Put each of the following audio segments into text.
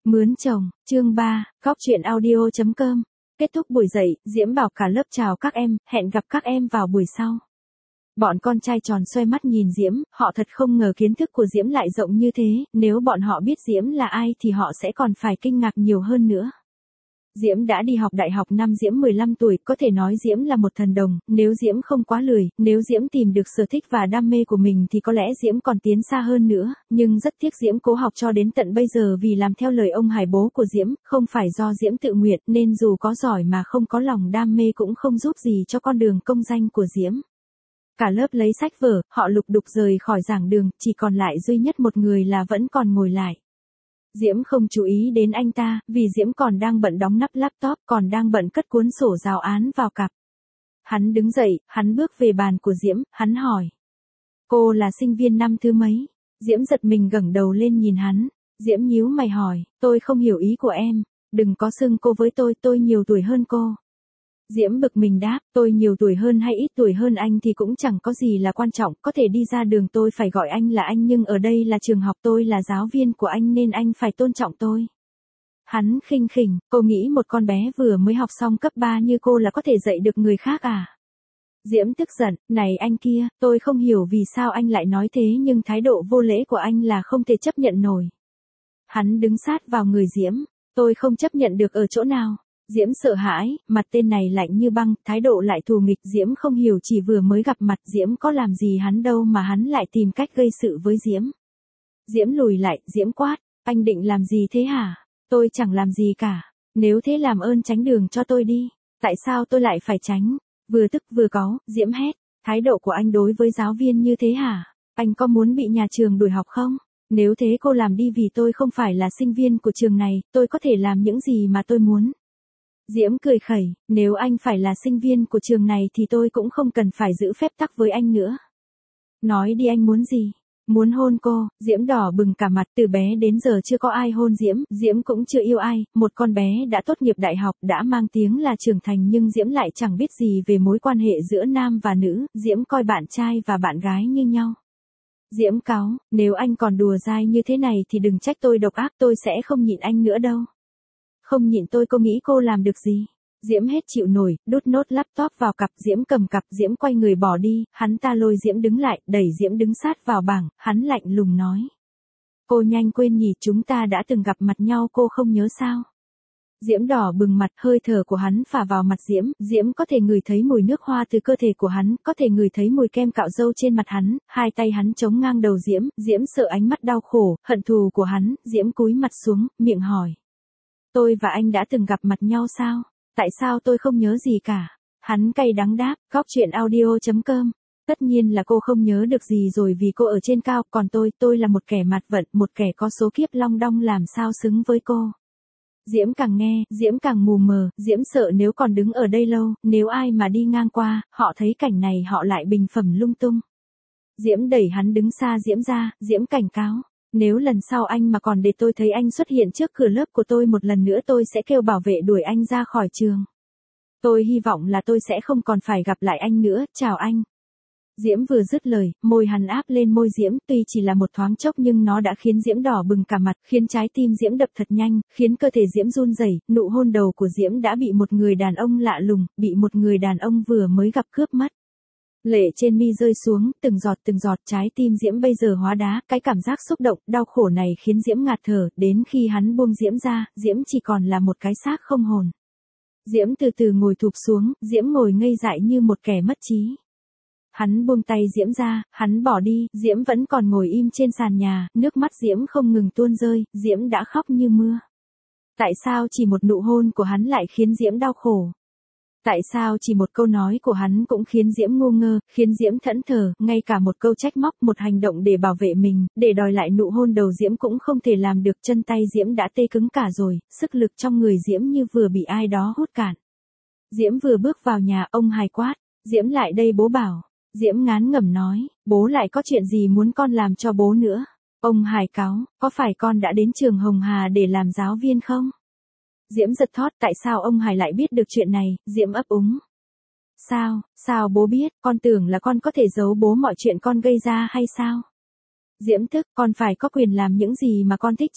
Mướn chồng, chương 3, Góc chuyện audio.com. Kết thúc buổi dậy, Diễm bảo cả lớp chào các em, hẹn gặp các em vào buổi sau. Bọn con trai tròn xoay mắt nhìn Diễm, họ thật không ngờ kiến thức của Diễm lại rộng như thế, nếu bọn họ biết Diễm là ai thì họ sẽ còn phải kinh ngạc nhiều hơn nữa. Diễm đã đi học đại học năm Diễm 15 tuổi, có thể nói Diễm là một thần đồng, nếu Diễm không quá lười, nếu Diễm tìm được sở thích và đam mê của mình thì có lẽ Diễm còn tiến xa hơn nữa, nhưng rất tiếc Diễm cố học cho đến tận bây giờ vì làm theo lời ông Hải bố của Diễm, không phải do Diễm tự nguyện, nên dù có giỏi mà không có lòng đam mê cũng không giúp gì cho con đường công danh của Diễm. Cả lớp lấy sách vở, họ lục đục rời khỏi giảng đường, chỉ còn lại duy nhất một người là vẫn còn ngồi lại. Diễm không chú ý đến anh ta, vì Diễm còn đang bận đóng nắp laptop, còn đang bận cất cuốn sổ giáo án vào cặp. Hắn đứng dậy, hắn bước về bàn của Diễm, hắn hỏi. Cô là sinh viên năm thứ mấy? Diễm giật mình ngẩng đầu lên nhìn hắn. Diễm nhíu mày hỏi, tôi không hiểu ý của em, đừng có xưng cô với tôi nhiều tuổi hơn cô. Diễm bực mình đáp, tôi nhiều tuổi hơn hay ít tuổi hơn anh thì cũng chẳng có gì là quan trọng, có thể đi ra đường tôi phải gọi anh là anh nhưng ở đây là trường học tôi là giáo viên của anh nên anh phải tôn trọng tôi. Hắn khinh khỉnh, cô nghĩ một con bé vừa mới học xong cấp 3 như cô là có thể dạy được người khác à? Diễm tức giận, này anh kia, tôi không hiểu vì sao anh lại nói thế nhưng thái độ vô lễ của anh là không thể chấp nhận nổi. Hắn đứng sát vào người Diễm, tôi không chấp nhận được ở chỗ nào. Diễm sợ hãi, mặt tên này lạnh như băng, thái độ lại thù nghịch. Diễm không hiểu chỉ vừa mới gặp mặt Diễm có làm gì hắn đâu mà hắn lại tìm cách gây sự với Diễm. Diễm lùi lại, Diễm quát, anh định làm gì thế hả? Tôi chẳng làm gì cả, nếu thế làm ơn tránh đường cho tôi đi. Tại sao tôi lại phải tránh? Vừa tức vừa cáu, Diễm hét, thái độ của anh đối với giáo viên như thế hả? Anh có muốn bị nhà trường đuổi học không? Nếu thế cô làm đi vì tôi không phải là sinh viên của trường này, tôi có thể làm những gì mà tôi muốn. Diễm cười khẩy, nếu anh phải là sinh viên của trường này thì tôi cũng không cần phải giữ phép tắc với anh nữa. Nói đi anh muốn gì? Muốn hôn cô. Diễm đỏ bừng cả mặt, từ bé đến giờ chưa có ai hôn Diễm, Diễm cũng chưa yêu ai, một con bé đã tốt nghiệp đại học, đã mang tiếng là trưởng thành nhưng Diễm lại chẳng biết gì về mối quan hệ giữa nam và nữ, Diễm coi bạn trai và bạn gái như nhau. Diễm cáu, nếu anh còn đùa dai như thế này thì đừng trách tôi độc ác, tôi sẽ không nhịn anh nữa đâu. Không nhịn tôi cô nghĩ cô làm được gì? Diễm hết chịu nổi, đút nốt laptop vào cặp. Diễm cầm cặp, Diễm quay người bỏ đi, hắn ta lôi Diễm đứng lại, đẩy Diễm đứng sát vào bảng, hắn lạnh lùng nói. Cô nhanh quên nhỉ, chúng ta đã từng gặp mặt nhau cô không nhớ sao? Diễm đỏ bừng mặt, hơi thở của hắn phả vào mặt Diễm, Diễm có thể ngửi thấy mùi nước hoa từ cơ thể của hắn, có thể ngửi thấy mùi kem cạo râu trên mặt hắn, hai tay hắn chống ngang đầu Diễm, Diễm sợ ánh mắt đau khổ, hận thù của hắn, Diễm cúi mặt xuống, miệng hỏi. Tôi và anh đã từng gặp mặt nhau sao? Tại sao tôi không nhớ gì cả? Hắn cay đắng đáp, Góc chuyện audio.com. Tất nhiên là cô không nhớ được gì rồi vì cô ở trên cao, còn tôi là một kẻ mạt vận, một kẻ có số kiếp long đong làm sao xứng với cô. Diễm càng nghe, Diễm càng mù mờ, Diễm sợ nếu còn đứng ở đây lâu, nếu ai mà đi ngang qua, họ thấy cảnh này họ lại bình phẩm lung tung. Diễm đẩy hắn đứng xa Diễm ra, Diễm cảnh cáo. Nếu lần sau anh mà còn để tôi thấy anh xuất hiện trước cửa lớp của tôi một lần nữa tôi sẽ kêu bảo vệ đuổi anh ra khỏi trường. Tôi hy vọng là tôi sẽ không còn phải gặp lại anh nữa, chào anh. Diễm vừa dứt lời, môi hắn áp lên môi Diễm, tuy chỉ là một thoáng chốc nhưng nó đã khiến Diễm đỏ bừng cả mặt, khiến trái tim Diễm đập thật nhanh, khiến cơ thể Diễm run rẩy. Nụ hôn đầu của Diễm đã bị một người đàn ông lạ lùng, bị một người đàn ông vừa mới gặp cướp mất. Lệ trên mi rơi xuống, từng giọt trái tim Diễm bây giờ hóa đá, cái cảm giác xúc động, đau khổ này khiến Diễm ngạt thở, đến khi hắn buông Diễm ra, Diễm chỉ còn là một cái xác không hồn. Diễm từ từ ngồi thụp xuống, Diễm ngồi ngây dại như một kẻ mất trí. Hắn buông tay Diễm ra, hắn bỏ đi, Diễm vẫn còn ngồi im trên sàn nhà, nước mắt Diễm không ngừng tuôn rơi, Diễm đã khóc như mưa. Tại sao chỉ một nụ hôn của hắn lại khiến Diễm đau khổ? Tại sao chỉ một câu nói của hắn cũng khiến Diễm ngu ngơ, khiến Diễm thẫn thờ, ngay cả một câu trách móc, một hành động để bảo vệ mình, để đòi lại nụ hôn đầu Diễm cũng không thể làm được, chân tay Diễm đã tê cứng cả rồi, sức lực trong người Diễm như vừa bị ai đó hút cạn. Diễm vừa bước vào nhà, ông Hải quát, Diễm lại đây bố bảo. Diễm ngán ngẩm nói, bố lại có chuyện gì muốn con làm cho bố nữa? Ông Hải cáu, có phải con đã đến trường Hồng Hà để làm giáo viên không? Diễm giật thót, tại sao ông Hải lại biết được chuyện này? Diễm ấp úng. Sao bố biết, con tưởng là con có thể giấu bố mọi chuyện con gây ra hay sao? Diễm tức, con phải có quyền làm những gì mà con thích chứ?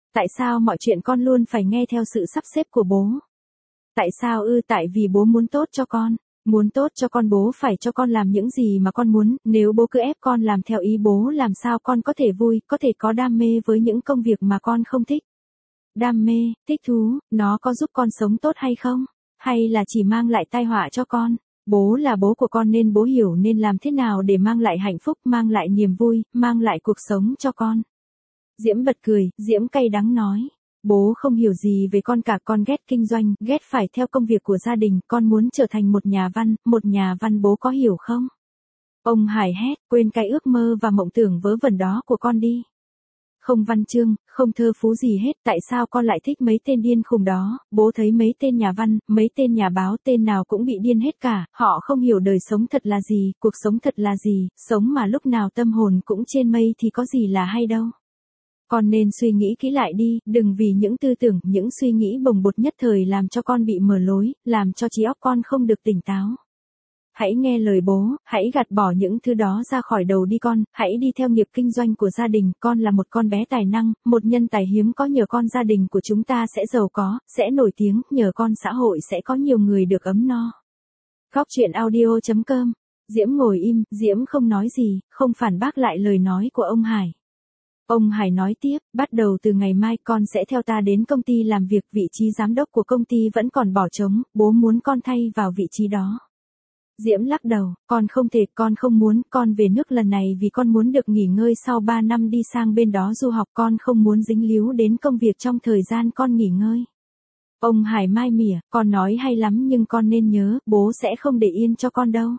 Tại sao mọi chuyện con luôn phải nghe theo sự sắp xếp của bố? Tại sao tại vì bố muốn tốt cho con. Muốn tốt cho con bố phải cho con làm những gì mà con muốn, nếu bố cứ ép con làm theo ý bố làm sao con có thể vui, có thể có đam mê với những công việc mà con không thích. Đam mê, thích thú, nó có giúp con sống tốt hay không? Hay là chỉ mang lại tai họa cho con? Bố là bố của con nên bố hiểu nên làm thế nào để mang lại hạnh phúc, mang lại niềm vui, mang lại cuộc sống cho con. Diễm bật cười, Diễm cay đắng nói. Bố không hiểu gì về con cả, con ghét kinh doanh, ghét phải theo công việc của gia đình, con muốn trở thành một nhà văn bố có hiểu không? Ông Hải hét, quên cái ước mơ và mộng tưởng vớ vẩn đó của con đi. Không văn chương, không thơ phú gì hết, tại sao con lại thích mấy tên điên khùng đó? Bố thấy mấy tên nhà văn, mấy tên nhà báo tên nào cũng bị điên hết cả, họ không hiểu đời sống thật là gì, cuộc sống thật là gì, sống mà lúc nào tâm hồn cũng trên mây thì có gì là hay đâu. Con nên suy nghĩ kỹ lại đi, đừng vì những tư tưởng, những suy nghĩ bồng bột nhất thời làm cho con bị mở lối, làm cho trí óc con không được tỉnh táo. Hãy nghe lời bố, hãy gạt bỏ những thứ đó ra khỏi đầu đi con, hãy đi theo nghiệp kinh doanh của gia đình, con là một con bé tài năng, một nhân tài hiếm có, nhờ con gia đình của chúng ta sẽ giàu có, sẽ nổi tiếng, nhờ con xã hội sẽ có nhiều người được ấm no. Góc chuyện audio.com. Diễm ngồi im, Diễm không nói gì, không phản bác lại lời nói của ông Hải. Ông Hải nói tiếp, bắt đầu từ ngày mai con sẽ theo ta đến công ty làm việc, vị trí giám đốc của công ty vẫn còn bỏ trống, bố muốn con thay vào vị trí đó. Diễm lắc đầu, con không thể, con không muốn, con về nước lần này vì con muốn được nghỉ ngơi sau 3 năm đi sang bên đó du học, con không muốn dính líu đến công việc trong thời gian con nghỉ ngơi. Ông Hải mai mỉa, con nói hay lắm nhưng con nên nhớ, bố sẽ không để yên cho con đâu.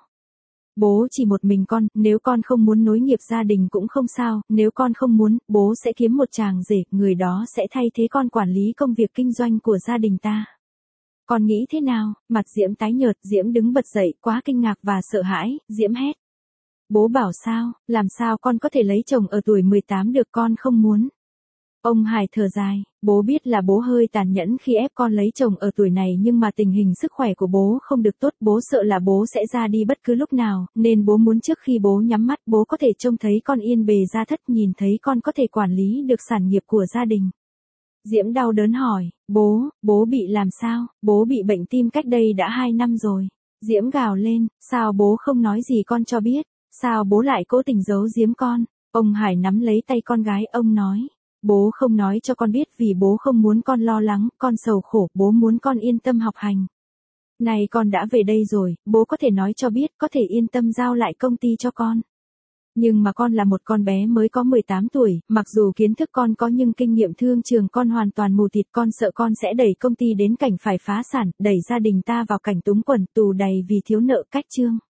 Bố chỉ một mình con, nếu con không muốn nối nghiệp gia đình cũng không sao, nếu con không muốn, bố sẽ kiếm một chàng rể, người đó sẽ thay thế con quản lý công việc kinh doanh của gia đình ta. Con nghĩ thế nào? Mặt Diễm tái nhợt, Diễm đứng bật dậy, quá kinh ngạc và sợ hãi, Diễm hét. Bố bảo sao, làm sao con có thể lấy chồng ở tuổi 18 được, con không muốn. Ông Hải thở dài, bố biết là bố hơi tàn nhẫn khi ép con lấy chồng ở tuổi này nhưng mà tình hình sức khỏe của bố không được tốt, bố sợ là bố sẽ ra đi bất cứ lúc nào, nên bố muốn trước khi bố nhắm mắt bố có thể trông thấy con yên bề gia thất, nhìn thấy con có thể quản lý được sản nghiệp của gia đình. Diễm đau đớn hỏi, bố bị làm sao? Bố bị bệnh tim cách đây đã 2 năm rồi. Diễm gào lên, sao bố không nói gì con cho biết? Sao bố lại cố tình giấu giếm con? Ông Hải nắm lấy tay con gái, ông nói. Bố không nói cho con biết vì bố không muốn con lo lắng, con sầu khổ, bố muốn con yên tâm học hành. Này con đã về đây rồi, bố có thể nói cho biết, có thể yên tâm giao lại công ty cho con. Nhưng mà con là một con bé mới có 18 tuổi, mặc dù kiến thức con có nhưng kinh nghiệm thương trường con hoàn toàn mù tịt, con sợ con sẽ đẩy công ty đến cảnh phải phá sản, đẩy gia đình ta vào cảnh túng quẫn, tù đầy vì thiếu nợ, cách chương.